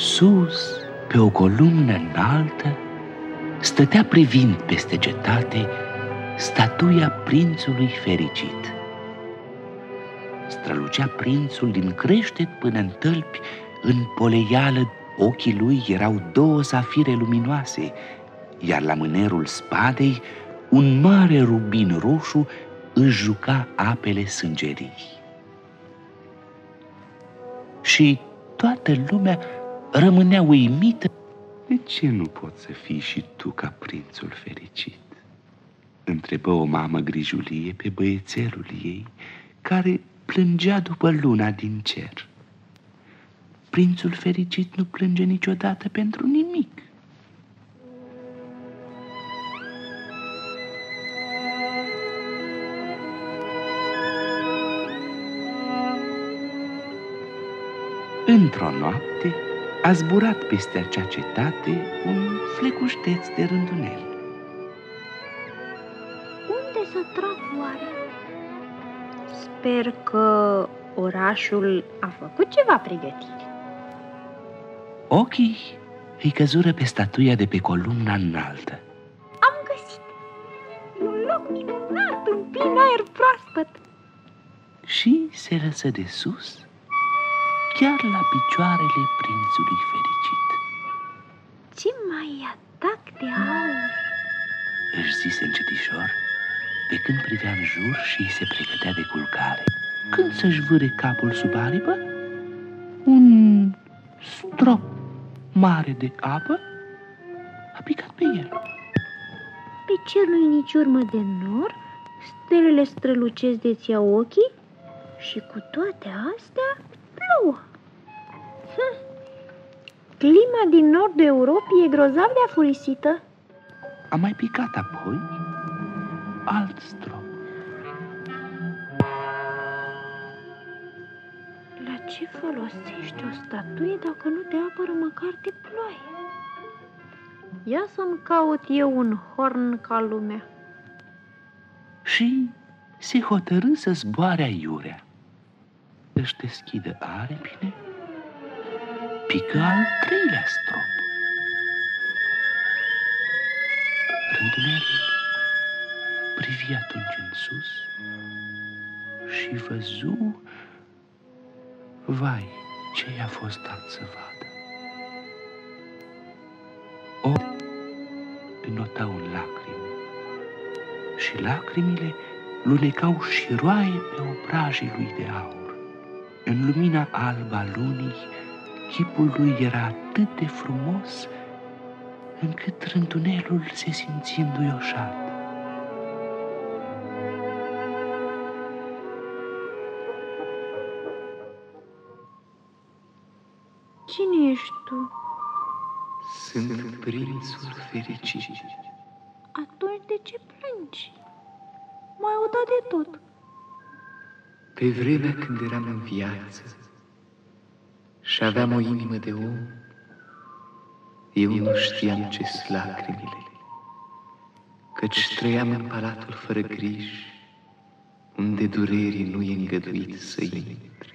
Sus, pe o columnă înaltă, stătea privind peste cetate statuia prințului fericit. Strălucea prințul din creștet până în tălpi, în poleială ochii lui erau două safire luminoase, iar la mânerul spadei un mare rubin roșu își juca apele sângerii. Și toată lumea rămânea uimită. De ce nu poți să fii și tu ca prințul fericit? Întrebă o mamă grijulie pe băiețelul ei, care plângea după luna din cer. Prințul fericit nu plânge niciodată pentru nimic. Într-o noapte a zburat peste acea cetate un flecușteț de rândunel. Unde să trag oare? Sper că orașul a făcut ceva pregătiri. Ochii îi căzură pe statuia de pe columna înaltă. Am găsit! E un loc minunat, în plin aer proaspăt. Și se lăsă de sus, chiar la picioarele prințului fericit. Ce mai atac de aur! Își zise încetișor, pe când privea în jur și se pregătea de culcare. Când să-și vâre capul sub aripă, un strop mare de apă a picat pe el. Pe cer nu-i nici urmă de nor, stelele strălucesc de-ți iau ochii și cu toate astea plouă. Clima din nordul Europei e grozav de afurisită. A mai picat apoi alt strop. La ce folosește o statuie dacă nu te apără măcar de ploaie? Ia să-mi caut eu un horn ca lumea. Și se hotărâ să zboare aiurea. Își deschidă aripile, pică al treilea strop. Rândunelul privi atunci în sus și văzu, vai, ce i-a fost dat să vadă. Înotau în lacrimi și lacrimile lunecau șiroaie pe obrajii lui de aur. În lumina albă a lunii, chipul lui era atât de frumos încât rândunelul se simți înduioșat. Cine ești tu? Sunt prințul fericit. Atunci de ce plângi? M-ai udat de tot. Pe vremea când eram în viață și aveam o inimă de om, eu nu știam ce-s lacrimile, căci trăiam în palatul fără griji, unde durerii nu e îngăduit să intre.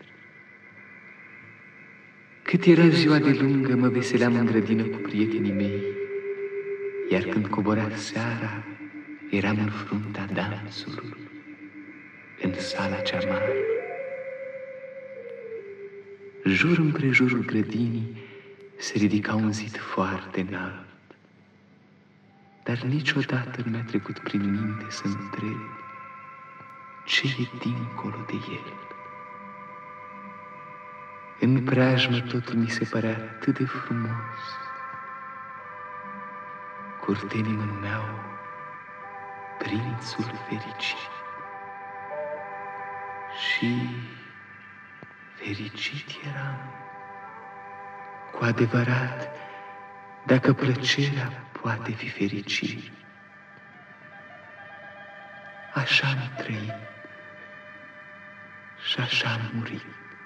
Cât era ziua de lungă, mă veseleam în grădină cu prietenii mei, iar când coborea seara, eram în fruntea dansului, în sala cea mare. Jur împrejurul grădinii se ridica un zid foarte înalt, dar niciodată nu mi-a trecut prin minte să întreb ce e dincolo de el. În preajmă totul mi se părea atât de frumos. Curtenii mă numeau Prințul Fericit. Și fericit eram. Cu adevărat, dacă plăcerea poate fi fericire. Așa am trăit și așa am murit.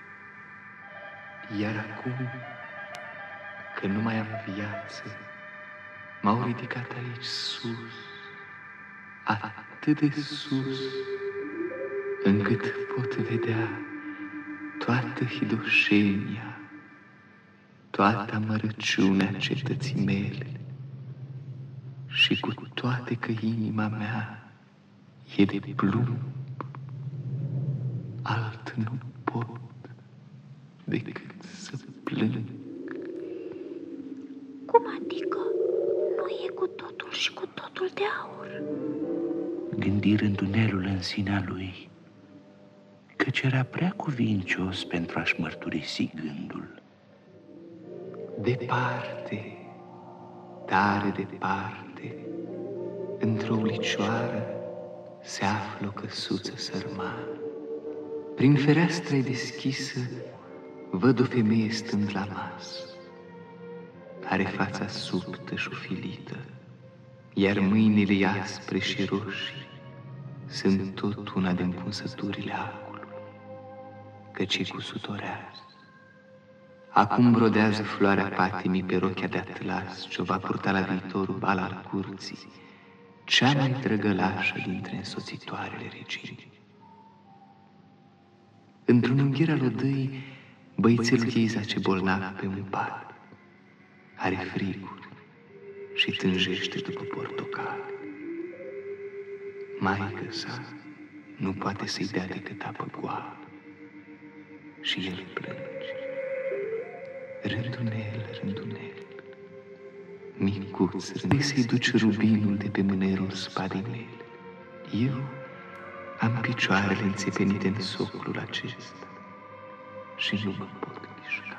Iar acum, că nu mai am viață, m-au ridicat aici sus, atât de sus, încât pot vedea toată hidoșenia toată amărăciunea cetății mele și cu toate că inima mea e de plumb, alt nu pot decât să plâng. Cum adică? Nu e cu totul și cu totul de aur? Gândi Rândunelul în sinea lui, căci era prea cuvincios pentru a-și mărturisi gândul. Departe, tare departe, într-o ulicioară se află o căsuță sărmană. Prin fereastra deschisă văd o femeie stând la masă. Are fața subtă și ufilită, iar mâinile aspre și roșii sunt tot una din punsăturile acului, căci e cusutorează. Acum brodează floarea patimii pe rochea de atlas ce-o va purta la viitorul bal al curții, cea mai drăgălașă dintre însoțitoarele reginii. Într-un ungher al odăii, băițelul ei zace bolnav pe un pat. Are friguri și tânjește după portocale. Maică sa nu poate să-i dea decât apă goală și el plânge. Rândunel, Rândunel, micuț, Rândunel, să-i duci rubinul de pe mânerul spadei mele. Eu am picioarele înțepenite în soclul acesta și nu mă pot mișca.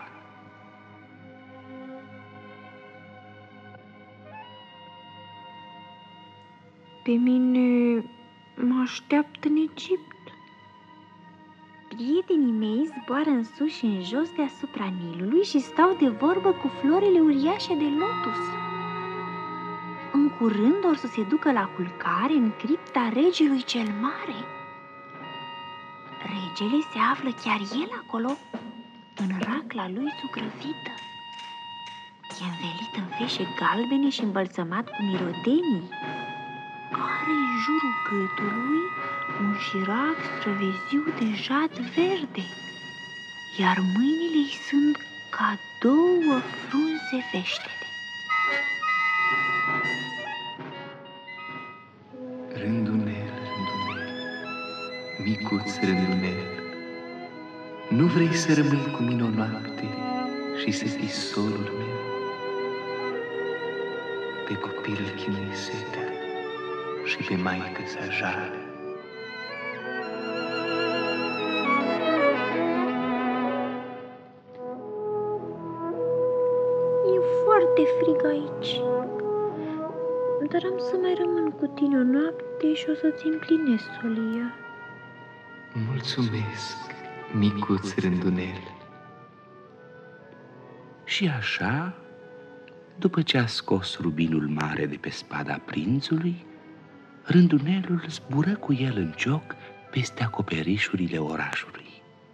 Pe mine mă așteaptă în Egipt. Prietenii mei zboară în sus și în jos deasupra Nilului și stau de vorbă cu florile uriașe de lotus. În curând or să se ducă la culcare în cripta regelui cel mare. Regele se află chiar el acolo, în racla lui zugrăvită. E învelit în feșe galbene și îmbălțămat cu mirodenii. Are în jurul gâtului un șirac străveziu de jad verde, iar mâinile îi sunt ca două frunze veștede. Rândunel, Rândunel, micuț Rândunel, nu vrei să rămâi cu mine o noapte și să fii solul meu? Pe copil îl chinui setea și pe maică sa jale. E foarte frig aici, dar am să mai rămân cu tine o noapte și o să-ți împlinesc solia. Mulțumesc, micuț Rândunel. Și așa, după ce a scos rubinul mare de pe spada prințului, Rândunelul zbură cu el în cioc peste acoperișurile orașului.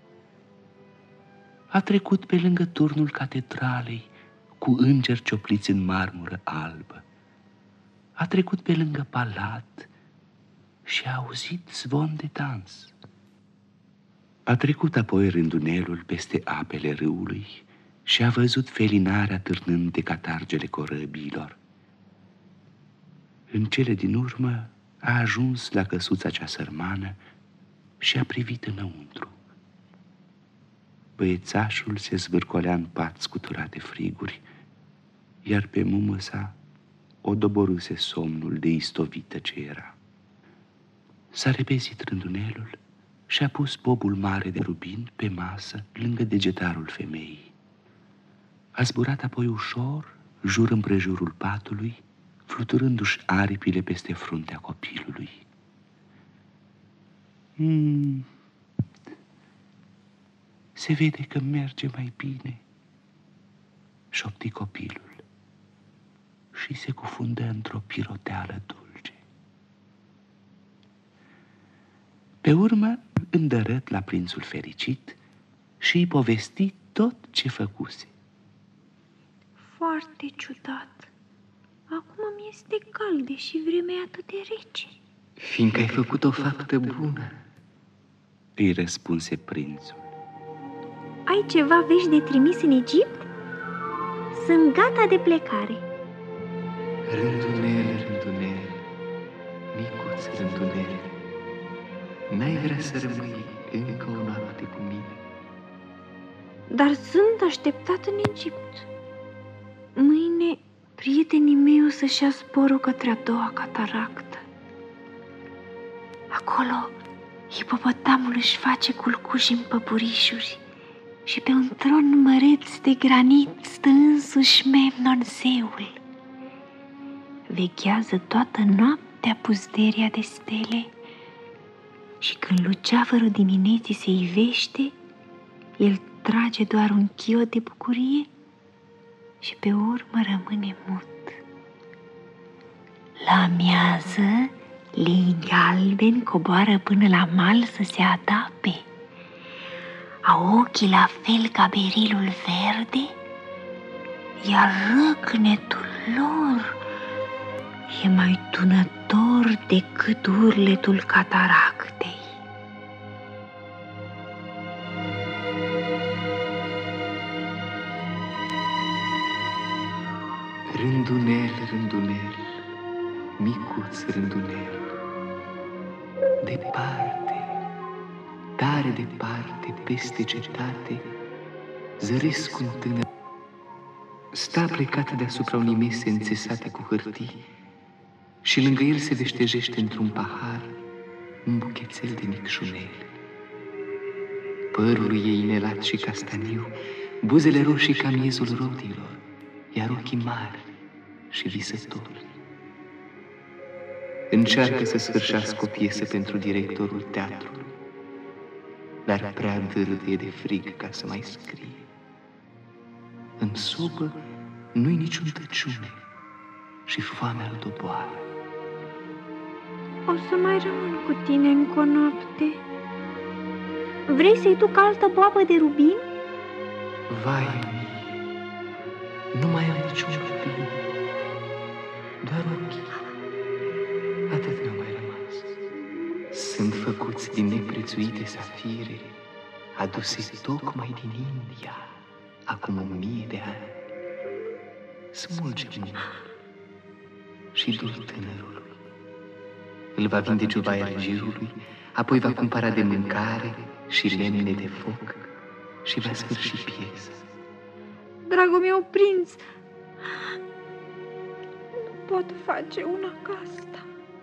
A trecut pe lângă turnul catedralei cu îngeri ciopliți în marmură albă. A trecut pe lângă palat și a auzit zvon de dans. A trecut apoi Rândunelul peste apele râului și a văzut felinarea târnând de catargele corăbiilor. În cele din urmă a ajuns la căsuța cea sărmană și a privit înăuntru. Băiețașul se zvârcolea în pat scuturat de friguri, iar pe mumă sa o doborâse somnul de istovită ce era. S-a repezit Rândunelul și a pus bobul mare de rubin pe masă lângă degetarul femeii. A zburat apoi ușor, jur împrejurul patului, fluturându-și aripile peste fruntea copilului. Se vede că merge mai bine, șopti copilul și se cufundă într-o piroteală dulce. Pe urmă îndărât la prințul fericit și îi povesti tot ce făcuse. Foarte ciudat. Acum mi este cald, deși vremea e atât de rece. Fiindcă ai făcut o faptă bună, îi răspunse prințul. Ai ceva vești de trimis în Egipt? Sunt gata de plecare. Rândunel, rândunel, micuț rândunel, n-ai vrea să rămâi încă o noapte cu mine? Dar sunt așteptat în Egipt. Mâine prietenii mei o să-și ia zborul către a doua cataractă. Acolo hipopotamul își face culcuși în păpurișuri și pe un tron măreț de granit stă însuși Memnon zeul. Veghează toată noaptea puzderia de stele și când luceafărul dimineții se ivește, el trage doar un chiot de bucurie și pe urmă rămâne mut. La amiază, lei galbeni coboară până la mal să se adape. Au ochii la fel ca berilul verde, iar răcnetul lor e mai tunător decât urletul cataractei. Rândunel, rândunel, micuț rândunel, departe, tare departe, peste cetate, zăresc un tânăr. Sta plecat deasupra unei mese înțesate cu hârtii și lângă el se veștejește într-un pahar un buchețel de micșunele. Părul ei inelat și castaniu, buzele roșii ca miezul rodilor, iar ochii mari și visători. Încearcă să sfârșească o piesă pentru directorul teatrului, dar prea dârdie de frig ca să mai scrie. În sobă nu-i niciun tăciune și foamea îl doboară. O să mai rămân cu tine încă o noapte. Vrei să-i duc altă boabă de rubin? Vai mie, nu mai am niciun rubin, doar ochii. Atât mi-au mai rămas. Sunt făcuți din neprețuite safire, aduse tocmai din India, acum 1000 de ani. Smulge mâna și du-l tânărului. Îl va vinde Giubaia Girului, apoi va cumpăra de mâncare și lemne de foc și va sfârși piesa. Dragul meu prinț, nu pot face una ca asta.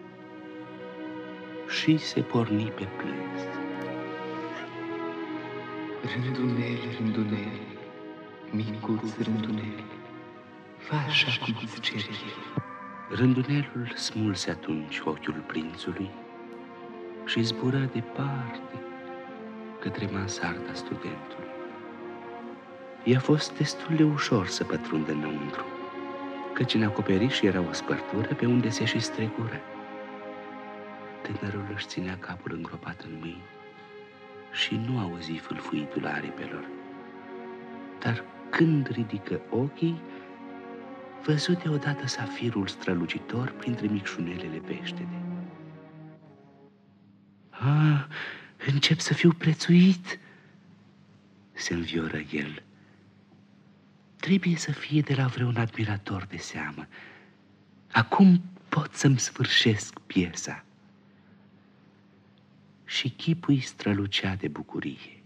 Și se porni pe plâns. Rândunel, rândunel, micuț rândunel, fă așa cum îți cer el. Rândunelul smulse atunci ochiul prințului și zbură departe către mansarda studentului. I-a fost destul de ușor să pătrundă înăuntru, căci în acoperiș era o spărtură pe unde se și strecură. Tânărul își ținea capul îngropat în mâini și nu auzi fâlfâitul aripelor. Dar când ridică ochii, văzu deodată safirul strălucitor printre micșunelele peștede. Încep să fiu prețuit, se învioră el. Trebuie să fie de la vreun admirator de seamă. Acum pot să-mi sfârșesc piesa. Și chipul-i strălucea de bucurie.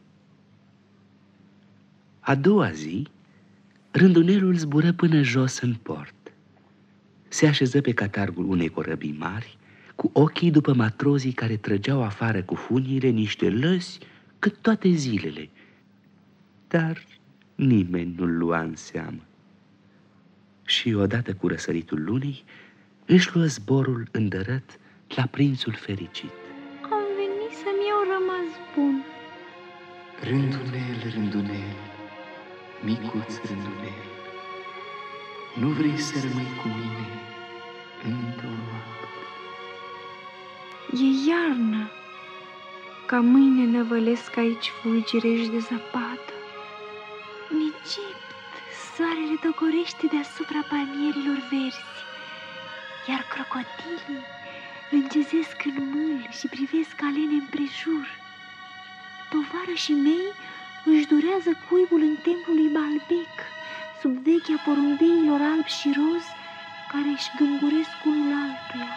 A doua zi, rândunelul zbură până jos în port. Se așeză pe catargul unei corăbii mari, cu ochii după matrozii care trăgeau afară cu funiile niște lăsi cât toate zilele. Dar nimeni nu-l lua în seamă. Și odată cu răsăritul lunii, își luă zborul îndărăt la prințul fericit. Am venit să-mi iau rămas bun. Rândunel, rândunel, micuț rândunel, nu vrei să rămâi cu mine încă o noapte? E iarnă, ca mâine năvălesc aici fulgirești de zăpadă. În Egipt, soarele dogorește deasupra palmierilor verzi, iar crocodilii lângezesc în mâl și privesc alene împrejur. Tovarășii mei își durează cuibul în templul lui Baalbec sub vechea porumbeilor albi și roz care își gânguresc unul altuia.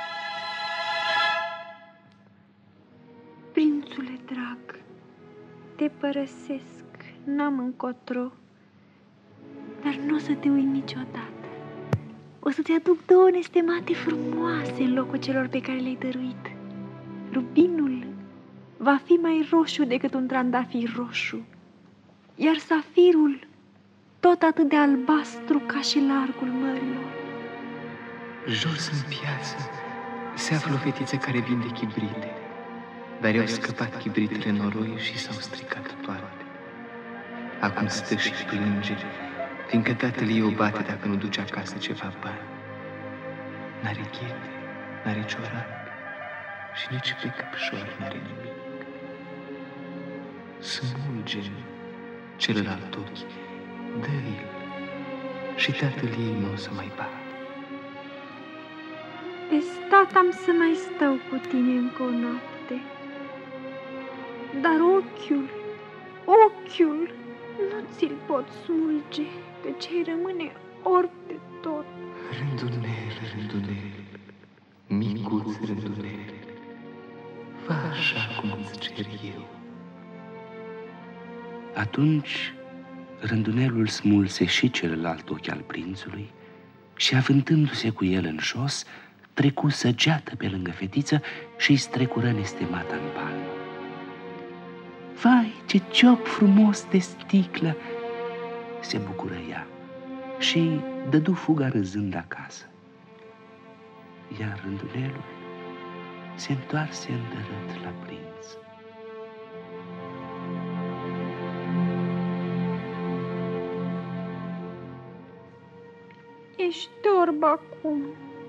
Prințule drag, te părăsesc, n-am încotro, dar nu o să te uit niciodată. O să-ți aduc 2 nestemate frumoase în locul celor pe care le-ai dăruit. Rubinul va fi mai roșu decât un trandafir roșu, iar safirul tot atât de albastru ca și largul mărilor. Jos în piață se află o fetiță care vinde chibrite, dar i-au scăpat chibritele noroi și s-au stricat toate. Acum stă și plânge, fiindcă tatăl ei o bate dacă nu duce acasă ceva bani. N-are ghete, n-are ciorapi și nici pe căpșor n-are nimic. Smulge celălalt ochi, dă-i-l și tatăl ei nu o să mai bată. Pe stat am să mai stau cu tine încă o noapte, dar ochiul nu ți-l pot smulge, căci ai rămâne orb de tot. Rândunel, micuț rândunel, fă așa cum îți cer eu. Atunci rândunelul smulse și celălalt ochi al prințului și, avântându-se cu el în jos, trecu săgeată pe lângă fetiță și îi strecură nestemata în palmă. Vai, ce ciop frumos de sticlă! Se bucură ea și dădu fuga râzând acasă. Iar rândunelul se întoarse îndărât la prinț. Ești orb acum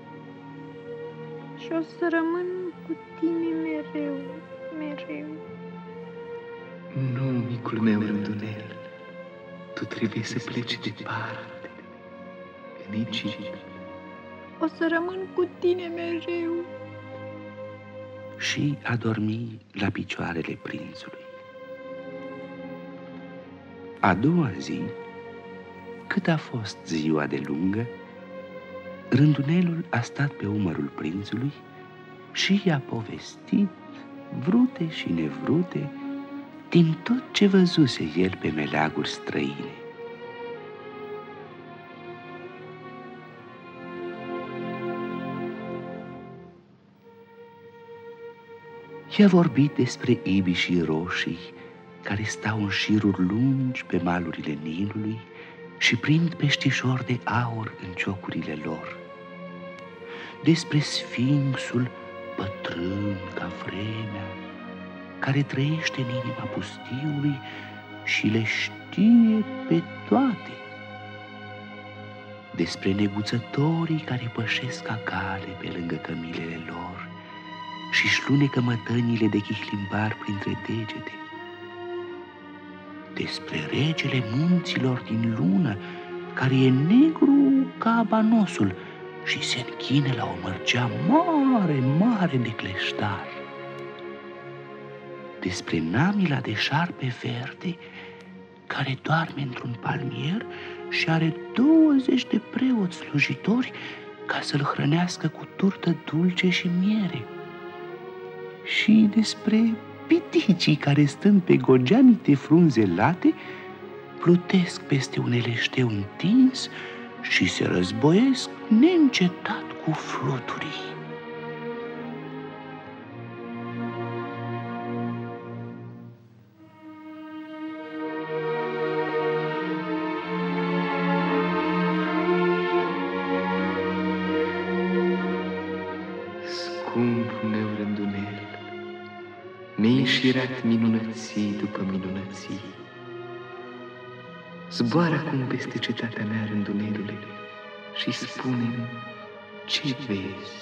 și o să rămân cu tine mereu, mereu. Nu, micul meu rândunel, tu trebuie să pleci departe, în Egipt. O să rămân cu tine mereu. Și a dormi la picioarele prințului. A doua zi, cât a fost ziua de lungă, rândunelul a stat pe umărul prințului și i-a povestit, vrute și nevrute, din tot ce văzuse el pe meleaguri străine. I-a vorbit despre ibișii roșii care stau în șiruri lungi pe malurile Nilului și prind peștișori de aur în ciocurile lor, despre sfinxul bătrân ca vremea, care trăiește în inima pustiului și le știe pe toate, despre neguțătorii care pășesc ca cale pe lângă cămilele lor și-și lunecă mătănile de chihlimbar printre degete, despre regele munților din lună, care e negru ca abanosul și se închine la o mărgea mare, mare de cleștar, despre namila de șarpe verde, care doarme într-un palmier și are 20 de preoți slujitori ca să-l hrănească cu turtă dulce și miere, și despre piticii care, stând pe gogeanite frunze late, plutesc peste un eleșteu întins și se războiesc neîncetat cu fluturii. Scumpul meu rândunel, mi-ai înșirat minunății după minunății. Zboară acum peste cetatea mea, rândunelule, și spune-mi ce vezi.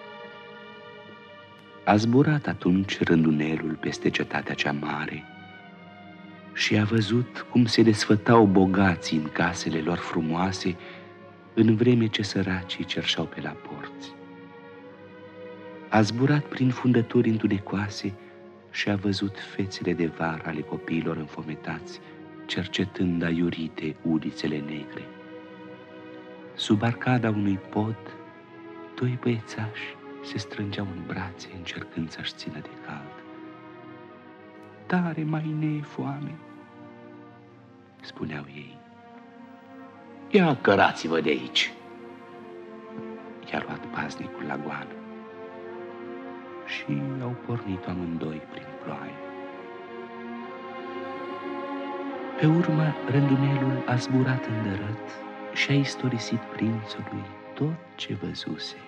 A zburat atunci rândunelul peste cetatea cea mare și a văzut cum se desfătau bogații în casele lor frumoase, în vreme ce săracii cerșeau pe la porți. A zburat prin fundături întunecoase și a văzut fețele de vară ale copiilor înfometați, cercetând aiurite ulițele negre. Sub arcada unui pod, doi băiețași se strângeau în brațe, încercând să-și țină de cald. Tare mai ne-e foame, spuneau ei. Ia cărați-vă de aici! I-a luat paznicul la goană și au pornit amândoi prin ploaie. Pe urmă, rândunelul a zburat îndărât și a istorisit prințului tot ce văzuse.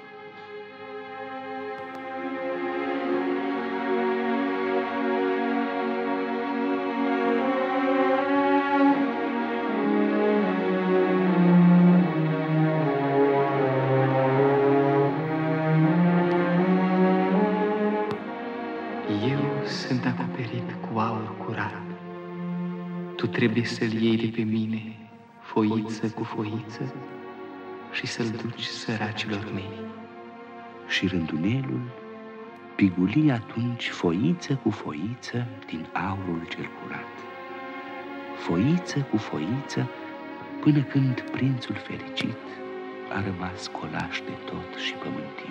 Eu sunt acoperit cu aur curat. Tu trebuie să-l iei de pe mine, foiță cu foiță, și să-l duci săracilor mei. Și rândunelul piguli atunci foiță cu foiță din aurul cel curat. Foiță cu foiță, până când prințul fericit a rămas colaș de tot și pământiu.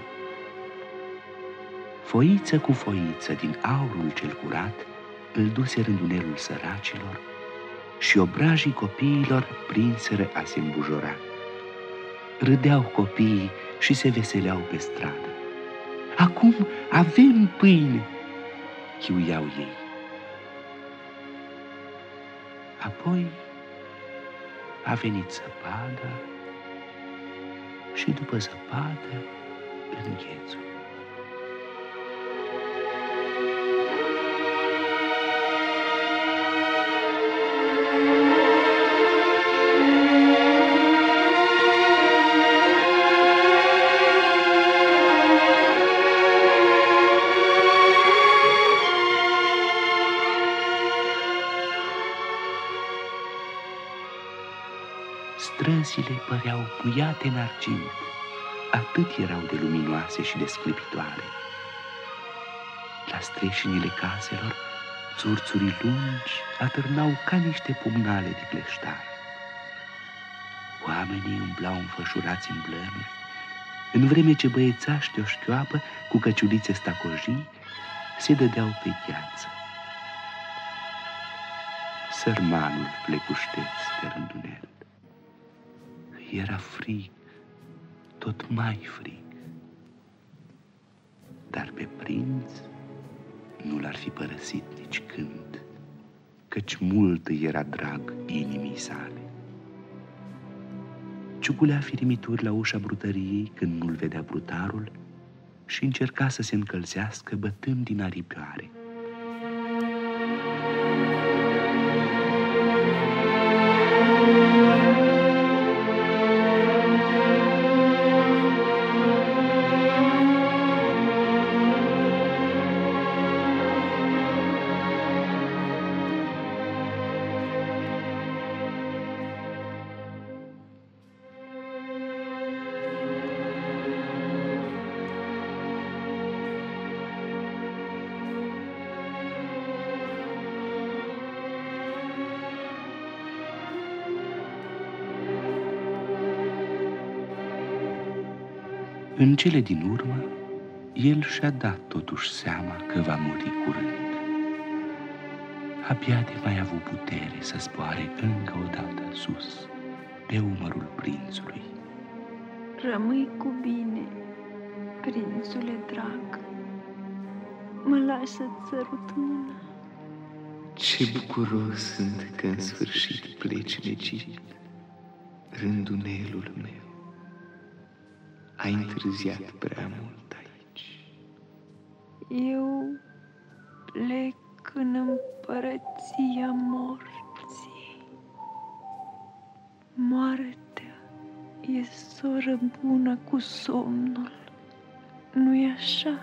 Foiță cu foiță din aurul cel curat îl duse rândunelul săracilor și obrajii copiilor prinseră a se îmbujora. Râdeau copiii și se veseleau pe stradă. Acum avem pâine, chiuiau ei. Apoi a venit zăpada și după zăpadă înghețul. Străzile păreau puiate în argint, atât erau de luminoase și de sclipitoare. La streșinile caselor, țurțurii lungi atârnau ca niște pumnale de cleștar. Oamenii umblau înfășurați în blănuri, în vreme ce băiețași de o șchioapă cu căciulițe stacojii se dădeau pe gheață. Sărmanul flecușteț de rândunel. Era frig, tot mai frig, dar pe prinț nu l-ar fi părăsit nici când, căci mult îi era drag inimii sale. Ciuculea firimituri la ușa brutăriei când nu-l vedea brutarul și încerca să se încălzească bătând din aripioare. În cele din urmă, el și-a dat totuși seama că va muri curând. Abia de mai avut putere să zboare încă o dată sus, pe umărul prințului. Rămâi cu bine, prințule drag. Mă lași să-ți sărut mâna. Ce bucuros sunt că în sfârșit pleci în Egipt, rândunelul meu. Ai întârziat prea mult aici. Eu plec în împărăția morții. Moartea e soră bună cu somnul, nu-i așa?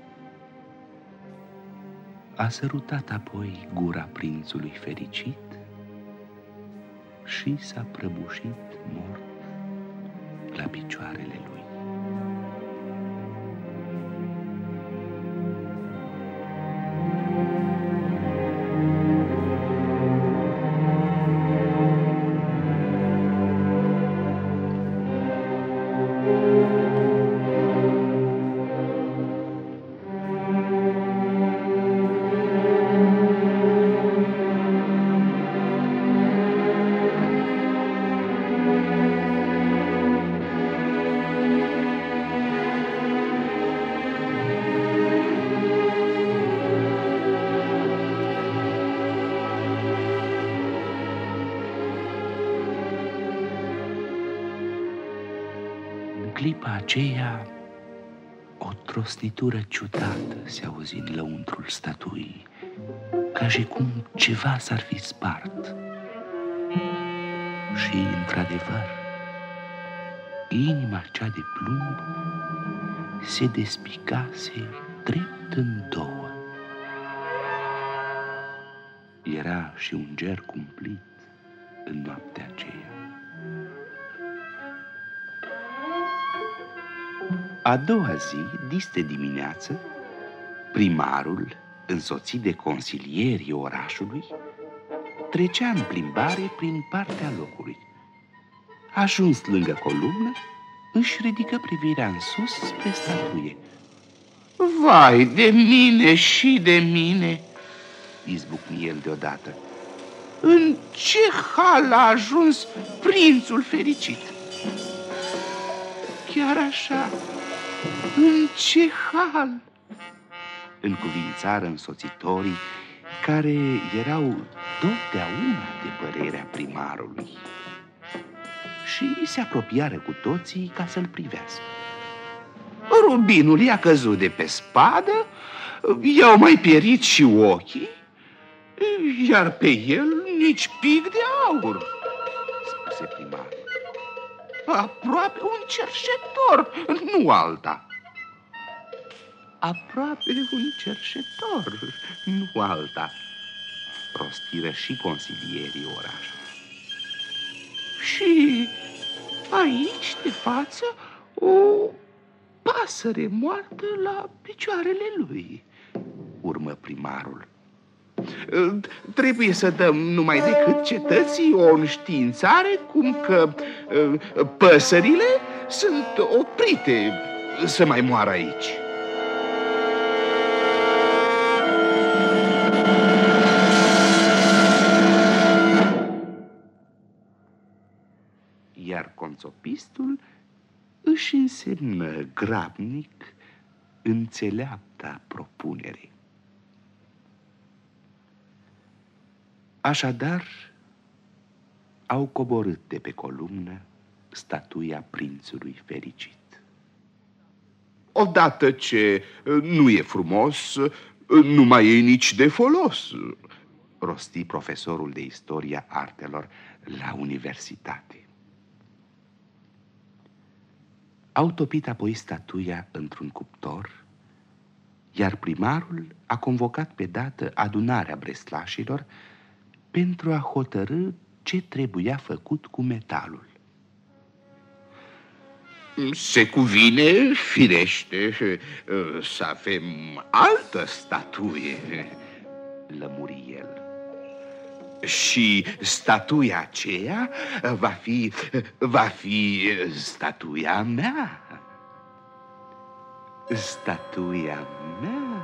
A sărutat apoi gura prințului fericit și s-a prăbușit mort la picioarele lui. clipa aceea, o trosnitură ciudată se auzi în lăuntrul statuii, ca și cum ceva s-ar fi spart. Și, într-adevăr, inima cea de plumb se despicase drept în două. Era și un ger cumplit în noaptea aceea. A doua zi, diste dimineață, primarul, însoțit de consilierii orașului, trecea în plimbare prin partea locului. Ajuns lângă columnă, își ridică privirea în sus spre statuie. Vai de mine și de mine, izbucni el deodată. În ce hal a ajuns prințul fericit? Chiar așa, în ce hal? Încuvințară însoțitorii, care erau totdeauna de părerea primarului, și se apropiară cu toții ca să-l privească. Rubinul i-a căzut de pe spadă, i-au mai pierit și ochii, iar pe el nici pic de aur, spuse primarul. Aproape un cerșetor, nu alta. Aproape un cerșetor, nu alta, rostiră și consilierii orașului. Și aici, de față, o pasăre moartă la picioarele lui, urmă primarul. Trebuie să dăm numai decât cetății o înștiințare cum că păsările sunt oprite să mai moară aici. Iar conțopistul își însemnă grabnic înțeleapta propunere. Așadar, au coborât de pe columnă statuia prințului fericit. Odată ce nu e frumos, nu mai e nici de folos, rosti profesorul de istoria artelor la universitate. Au topit apoi statuia într-un cuptor, iar primarul a convocat pe dată adunarea breslașilor pentru a hotărâ ce trebuia făcut cu metalul. Se cuvine, firește, să avem altă statuie, lămuri el. Și statuia aceea va fi statuia mea. Statuia mea.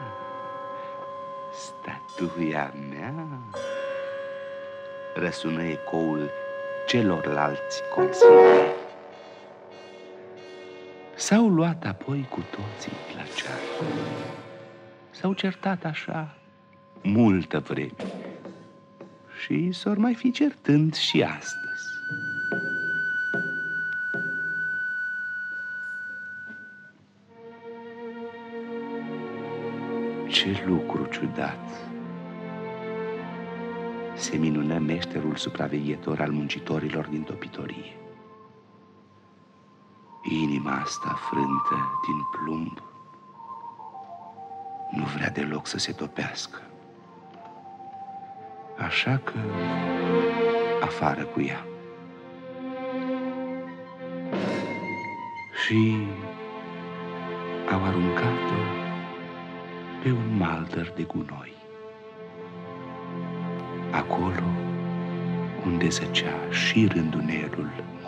Statuia mea. Răsună ecoul celorlalți consilieri. S-au luat apoi cu toții la ceartă. S-au certat așa multă vreme și s-or mai fi certând și astăzi. Ce lucru ciudat! Se minună meșterul supraveghetor al muncitorilor din topitorie. Inima asta frântă din plumb nu vrea deloc să se topească. Așa că afară cu ea. Și au aruncat-o pe un maldăr de gunoi, acolo unde zăcea și rândunelul